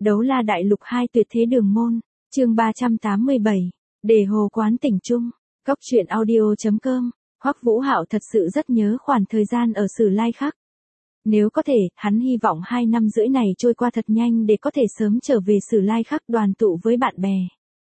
Đấu la đại lục 2 tuyệt thế đường môn, chương 387, đề hồ quán tỉnh Trung, góc truyện audio.com, Hoắc Vũ Hạo thật sự rất nhớ khoảng thời gian ở Sử Lai Khắc. Nếu có thể, hắn hy vọng 2 năm rưỡi này trôi qua thật nhanh để có thể sớm trở về Sử Lai Khắc đoàn tụ với bạn bè.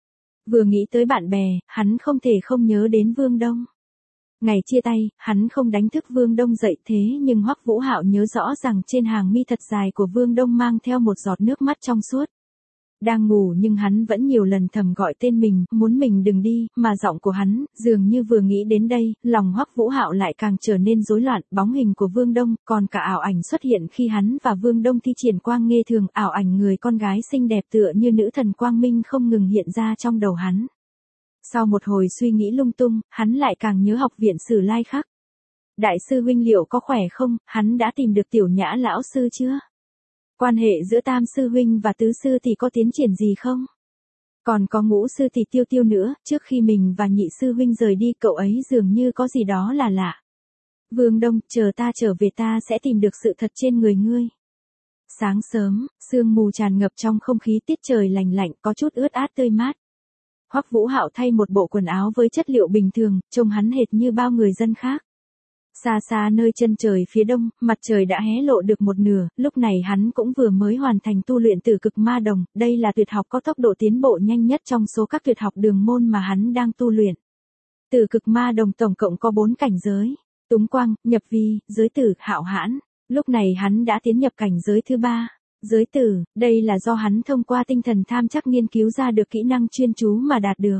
Vừa nghĩ tới bạn bè, hắn không thể không nhớ đến Vương Đông. Ngày chia tay, hắn không đánh thức Vương Đông dậy thế nhưng Hoắc Vũ Hạo nhớ rõ rằng trên hàng mi thật dài của Vương Đông mang theo một giọt nước mắt trong suốt. Đang ngủ nhưng hắn vẫn nhiều lần thầm gọi tên mình, muốn mình đừng đi, mà giọng của hắn, dường như vừa nghĩ đến đây, lòng Hoắc Vũ Hạo lại càng trở nên rối loạn, bóng hình của Vương Đông, còn cả ảo ảnh xuất hiện khi hắn và Vương Đông thi triển quang nghê thường, ảo ảnh người con gái xinh đẹp tựa như nữ thần quang minh không ngừng hiện ra trong đầu hắn. Sau một hồi suy nghĩ lung tung, hắn lại càng nhớ học viện Sử Lai Khắc. Đại sư huynh liệu có khỏe không, hắn đã tìm được Tiểu Nhã lão sư chưa? Quan hệ giữa Tam sư huynh và Tứ sư tỷ có tiến triển gì không? Còn có Ngũ sư tỷ Tiêu Tiêu nữa, trước khi mình và Nhị sư huynh rời đi cậu ấy dường như có gì đó là lạ. Vương Đông, chờ ta trở về ta sẽ tìm được sự thật trên người ngươi. Sáng sớm, sương mù tràn ngập trong không khí, tiết trời lành lạnh, có chút ướt át tươi mát. Hoắc Vũ Hạo thay một bộ quần áo với chất liệu bình thường, trông hắn hệt như bao người dân khác. Xa xa nơi chân trời phía đông, mặt trời đã hé lộ được một nửa, lúc này hắn cũng vừa mới hoàn thành tu luyện Tử Cực Ma Đồng, đây là tuyệt học có tốc độ tiến bộ nhanh nhất trong số các tuyệt học đường môn mà hắn đang tu luyện. Tử Cực Ma Đồng tổng cộng có 4 cảnh giới: Túng Quang, Nhập Vi, Giới Tử, Hạo Hãn. Lúc này hắn đã tiến nhập cảnh giới thứ 3. Giới Tử, đây là do hắn thông qua tinh thần tham chắc nghiên cứu ra được kỹ năng chuyên chú mà đạt được.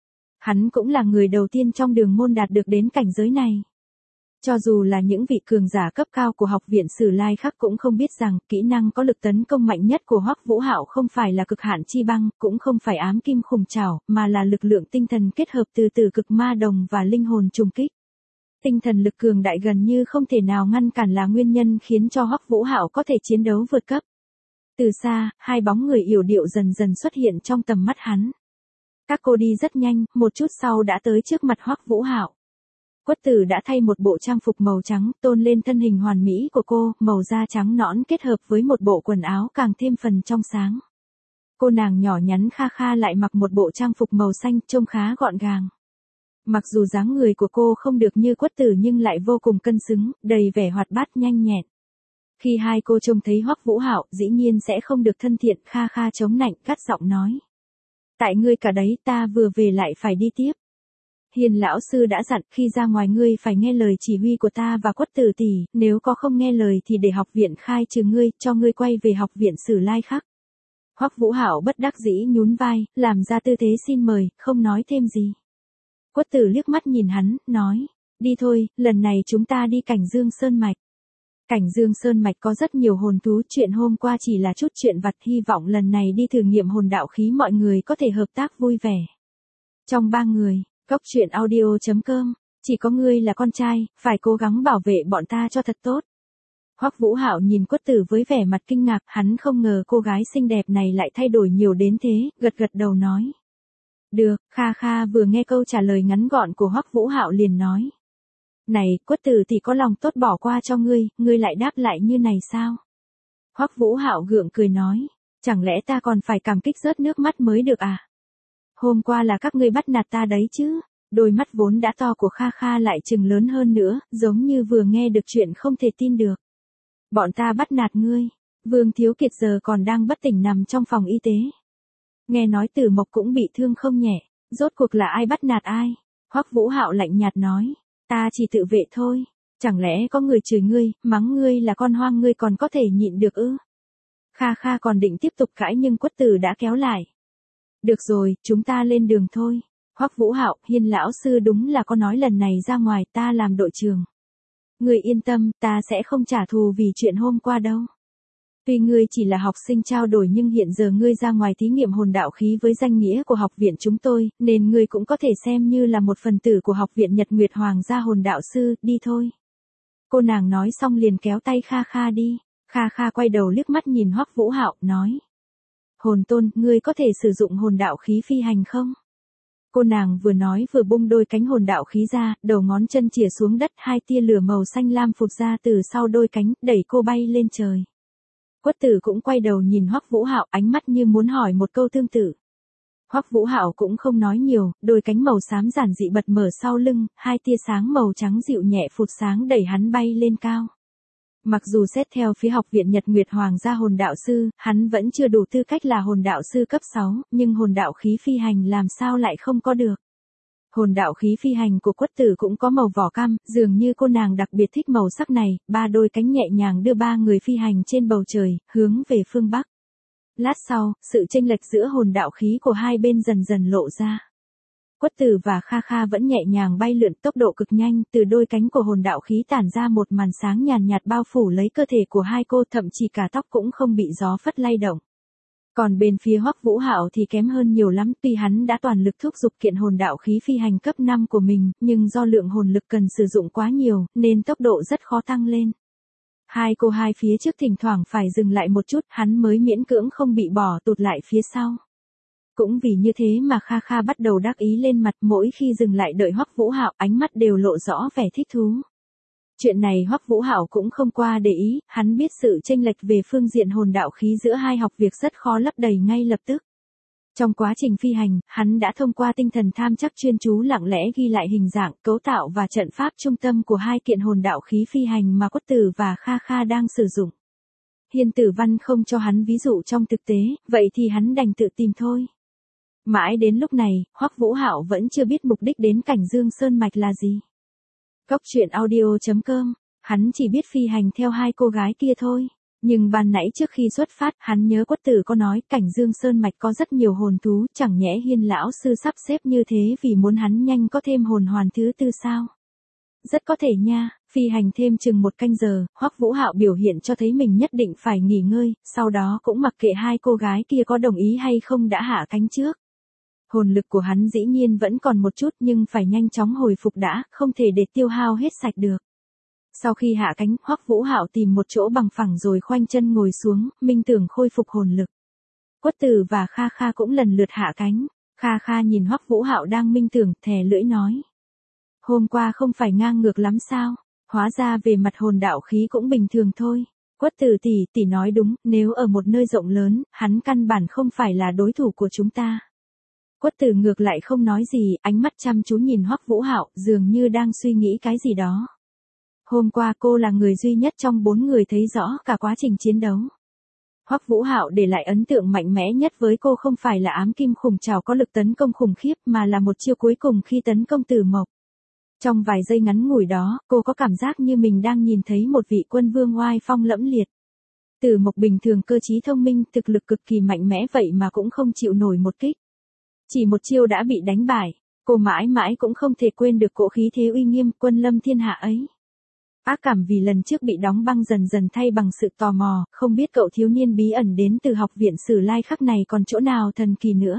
Hắn cũng là người đầu tiên trong đường môn đạt được đến cảnh giới này. Cho dù là những vị cường giả cấp cao của học viện Sử Lai Khắc cũng không biết rằng kỹ năng có lực tấn công mạnh nhất của Hoắc Vũ Hạo không phải là Cực Hạn Chi Băng, cũng không phải Ám Kim Khủng Trảo, mà là lực lượng tinh thần kết hợp từ Tử Cực Ma Đồng và linh hồn trùng kích. Tinh thần lực cường đại gần như không thể nào ngăn cản là nguyên nhân khiến cho Hoắc Vũ Hạo có thể chiến đấu vượt cấp. Từ xa, hai bóng người yểu điệu dần dần xuất hiện trong tầm mắt hắn. Các cô đi rất nhanh, một chút sau đã tới trước mặt Hoắc Vũ Hạo. Quất Tử đã thay một bộ trang phục màu trắng, tôn lên thân hình hoàn mỹ của cô, màu da trắng nõn kết hợp với một bộ quần áo càng thêm phần trong sáng. Cô nàng nhỏ nhắn Kha Kha lại mặc một bộ trang phục màu xanh, trông khá gọn gàng. Mặc dù dáng người của cô không được như Quất Tử nhưng lại vô cùng cân xứng, đầy vẻ hoạt bát nhanh nhẹn. Khi hai cô trông thấy Hoắc Vũ Hạo, dĩ nhiên sẽ không được thân thiện, Kha Kha chống nạnh, gắt giọng nói: "Tại ngươi cả đấy, ta vừa về lại phải đi tiếp. Hiền lão sư đã dặn, khi ra ngoài ngươi phải nghe lời chỉ huy của ta và Quất Tử tỷ, nếu có không nghe lời thì để học viện khai trừ ngươi, cho ngươi quay về học viện Sử Lai Khắc." Hoắc Vũ Hạo bất đắc dĩ nhún vai, làm ra tư thế xin mời, không nói thêm gì. Quất Tử liếc mắt nhìn hắn, nói: "Đi thôi, lần này chúng ta đi Cảnh Dương Sơn Mạch. Cảnh Dương Sơn Mạch có rất nhiều hồn thú, chuyện hôm qua chỉ là chút chuyện vặt, hy vọng lần này đi thử nghiệm hồn đạo khí mọi người có thể hợp tác vui vẻ." Trong 3 người, góc truyện audio.com, chỉ có ngươi là con trai, phải cố gắng bảo vệ bọn ta cho thật tốt. Hoắc Vũ Hạo nhìn Quất Tử với vẻ mặt kinh ngạc, hắn không ngờ cô gái xinh đẹp này lại thay đổi nhiều đến thế, gật gật đầu nói: "Được." Kha Kha vừa nghe câu trả lời ngắn gọn của Hoắc Vũ Hạo liền nói: "Này, Quất Tử thì có lòng tốt bỏ qua cho ngươi, ngươi lại đáp lại như này sao?" Hoắc Vũ Hạo gượng cười nói: "Chẳng lẽ ta còn phải cảm kích rớt nước mắt mới được à? Hôm qua là các ngươi bắt nạt ta đấy chứ?" Đôi mắt vốn đã to của Kha Kha lại trừng lớn hơn nữa, giống như vừa nghe được chuyện không thể tin được. "Bọn ta bắt nạt ngươi?" Vương Thiếu Kiệt giờ còn đang bất tỉnh nằm trong phòng y tế. Nghe nói Tử Mộc cũng bị thương không nhẹ, rốt cuộc là ai bắt nạt ai? Hoắc Vũ Hạo lạnh nhạt nói: "Ta chỉ tự vệ thôi, chẳng lẽ có người chửi ngươi, mắng ngươi là con hoang ngươi còn có thể nhịn được ư?" Kha Kha còn định tiếp tục cãi nhưng Quất Tử đã kéo lại. "Được rồi, chúng ta lên đường thôi." Hoắc Vũ Hạo: "Hiên lão sư đúng là có nói lần này ra ngoài ta làm đội trưởng. Ngươi yên tâm, ta sẽ không trả thù vì chuyện hôm qua đâu. Tuy ngươi chỉ là học sinh trao đổi nhưng hiện giờ ngươi ra ngoài thí nghiệm hồn đạo khí với danh nghĩa của học viện chúng tôi, nên ngươi cũng có thể xem như là một phần tử của học viện Nhật Nguyệt Hoàng gia hồn đạo sư, đi thôi." Cô nàng nói xong liền kéo tay Kha Kha đi. Kha Kha quay đầu liếc mắt nhìn Hoắc Vũ Hạo, nói: "Hồn tôn, ngươi có thể sử dụng hồn đạo khí phi hành không?" Cô nàng vừa nói vừa bung đôi cánh hồn đạo khí ra, đầu ngón chân chìa xuống đất, 2 tia lửa màu xanh lam phụt ra từ sau đôi cánh, đẩy cô bay lên trời. Quất Tử cũng quay đầu nhìn Hoắc Vũ Hạo, ánh mắt như muốn hỏi một câu tương tự. Hoắc Vũ Hạo cũng không nói nhiều, đôi cánh màu xám giản dị bật mở sau lưng, hai tia sáng màu trắng dịu nhẹ phụt sáng đẩy hắn bay lên cao. Mặc dù xét theo phía học viện Nhật Nguyệt Hoàng gia hồn đạo sư, hắn vẫn chưa đủ tư cách là hồn đạo sư cấp 6, nhưng hồn đạo khí phi hành làm sao lại không có được. Hồn đạo khí phi hành của Quất Tử cũng có màu vỏ cam, dường như cô nàng đặc biệt thích màu sắc này, ba đôi cánh nhẹ nhàng đưa ba người phi hành trên bầu trời, hướng về phương Bắc. Lát sau, sự chênh lệch giữa hồn đạo khí của hai bên dần dần lộ ra. Quất Tử và Kha Kha vẫn nhẹ nhàng bay lượn tốc độ cực nhanh, từ đôi cánh của hồn đạo khí tản ra một màn sáng nhàn nhạt bao phủ lấy cơ thể của hai cô, thậm chí cả tóc cũng không bị gió phất lay động. Còn bên phía Hoắc Vũ Hạo thì kém hơn nhiều lắm, tuy hắn đã toàn lực thúc giục kiện hồn đạo khí phi hành cấp 5 của mình, nhưng do lượng hồn lực cần sử dụng quá nhiều, nên tốc độ rất khó tăng lên. Hai cô hai phía trước thỉnh thoảng phải dừng lại một chút, hắn mới miễn cưỡng không bị bỏ tụt lại phía sau. Cũng vì như thế mà Kha Kha bắt đầu đắc ý lên mặt, mỗi khi dừng lại đợi Hoắc Vũ Hạo, ánh mắt đều lộ rõ vẻ thích thú. Chuyện này Hoắc Vũ Hạo cũng không qua để ý, hắn biết sự chênh lệch về phương diện hồn đạo khí giữa hai học việc rất khó lấp đầy ngay lập tức. Trong quá trình phi hành, hắn đã thông qua tinh thần tham chắc chuyên chú lặng lẽ ghi lại hình dạng, cấu tạo và trận pháp trung tâm của hai kiện hồn đạo khí phi hành mà Quất Tử và Kha Kha đang sử dụng. Hiên Tử Văn không cho hắn ví dụ trong thực tế, vậy thì hắn đành tự tìm thôi. Mãi đến lúc này, Hoắc Vũ Hạo vẫn chưa biết mục đích đến Cảnh Dương Sơn Mạch là gì. Cốc truyện audio.com, hắn chỉ biết phi hành theo hai cô gái kia thôi. Nhưng ban nãy trước khi xuất phát, hắn nhớ Quất Tử có nói Cảnh Dương Sơn Mạch có rất nhiều hồn thú, chẳng nhẽ Hiên lão sư sắp xếp như thế vì muốn hắn nhanh có thêm hồn hoàn thứ tư sao? Rất có thể nha, phi hành thêm chừng 1 canh giờ, Hoắc Vũ Hạo biểu hiện cho thấy mình nhất định phải nghỉ ngơi, sau đó cũng mặc kệ hai cô gái kia có đồng ý hay không đã hạ cánh trước. Hồn lực của hắn dĩ nhiên vẫn còn một chút nhưng phải nhanh chóng hồi phục đã, không thể để tiêu hao hết sạch được. Sau khi hạ cánh, Hoắc Vũ Hạo tìm một chỗ bằng phẳng rồi khoanh chân ngồi xuống, minh tưởng khôi phục hồn lực. Quất Tử và Kha Kha cũng lần lượt hạ cánh. Kha Kha nhìn Hoắc Vũ Hạo đang minh tưởng, thè lưỡi nói: "Hôm qua không phải ngang ngược lắm sao? Hóa ra về mặt hồn đạo khí cũng bình thường thôi." Quất Tử tỷ nói đúng, nếu ở một nơi rộng lớn, hắn căn bản không phải là đối thủ của chúng ta. Quất Tử ngược lại không nói gì, ánh mắt chăm chú nhìn Hoắc Vũ Hạo, dường như đang suy nghĩ cái gì đó. Hôm qua cô là người duy nhất trong 4 người thấy rõ cả quá trình chiến đấu. Hoắc Vũ Hạo để lại ấn tượng mạnh mẽ nhất với cô không phải là ám kim khủng trảo có lực tấn công khủng khiếp mà là một chiêu cuối cùng khi tấn công Tử Mộc. Trong vài giây ngắn ngủi đó, cô có cảm giác như mình đang nhìn thấy một vị quân vương oai phong lẫm liệt. Tử Mộc bình thường cơ trí thông minh, thực lực cực kỳ mạnh mẽ vậy mà cũng không chịu nổi một kích. Chỉ một chiêu đã bị đánh bại, cô mãi mãi cũng không thể quên được cỗ khí thế uy nghiêm quân lâm thiên hạ ấy. Ác cảm vì lần trước bị đóng băng dần dần thay bằng sự tò mò, không biết cậu thiếu niên bí ẩn đến từ học viện Sử Lai Khắc này còn chỗ nào thần kỳ nữa.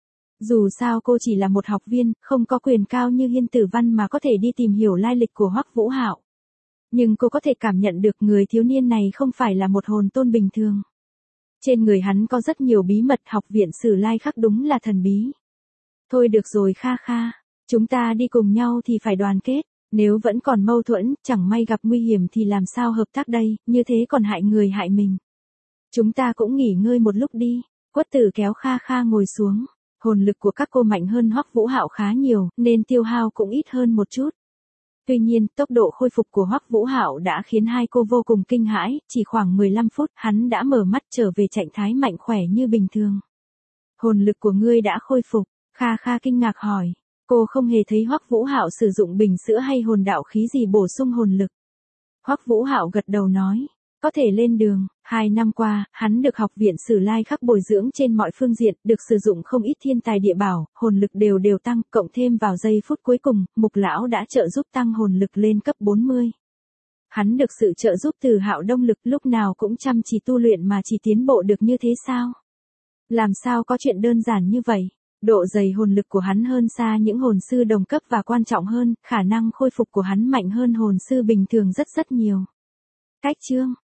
Dù sao cô chỉ là một học viên, không có quyền cao như Hiên Tử Văn mà có thể đi tìm hiểu lai lịch của Hoắc Vũ Hạo. Nhưng cô có thể cảm nhận được người thiếu niên này không phải là một hồn tôn bình thường. Trên người hắn có rất nhiều bí mật, học viện Sử Lai Khắc đúng là thần bí. Thôi được rồi Kha Kha, chúng ta đi cùng nhau thì phải đoàn kết. Nếu vẫn còn mâu thuẫn, chẳng may gặp nguy hiểm thì làm sao hợp tác đây, như thế còn hại người hại mình. Chúng ta cũng nghỉ ngơi một lúc đi. Quất Tử kéo Kha Kha ngồi xuống. Hồn lực của các cô mạnh hơn Hoắc Vũ Hạo khá nhiều, nên tiêu hao cũng ít hơn một chút. Tuy nhiên, tốc độ khôi phục của Hoắc Vũ Hạo đã khiến hai cô vô cùng kinh hãi, chỉ khoảng 15 phút, hắn đã mở mắt trở về trạng thái mạnh khỏe như bình thường. Hồn lực của ngươi đã khôi phục, Kha Kha kinh ngạc hỏi. Cô không hề thấy Hoắc Vũ Hạo sử dụng bình sữa hay hồn đạo khí gì bổ sung hồn lực. Hoắc Vũ Hạo gật đầu nói, có thể lên đường. 2 năm qua, hắn được học viện Sử Lai Khắc bồi dưỡng trên mọi phương diện, được sử dụng không ít thiên tài địa bảo, hồn lực đều tăng, cộng thêm vào giây phút cuối cùng, Mục lão đã trợ giúp tăng hồn lực lên cấp 40. Hắn được sự trợ giúp từ Hạo Đông Lực, lúc nào cũng chăm chỉ tu luyện mà chỉ tiến bộ được như thế sao? Làm sao có chuyện đơn giản như vậy? Độ dày hồn lực của hắn hơn xa những hồn sư đồng cấp và quan trọng hơn, khả năng khôi phục của hắn mạnh hơn hồn sư bình thường rất nhiều. Cách chương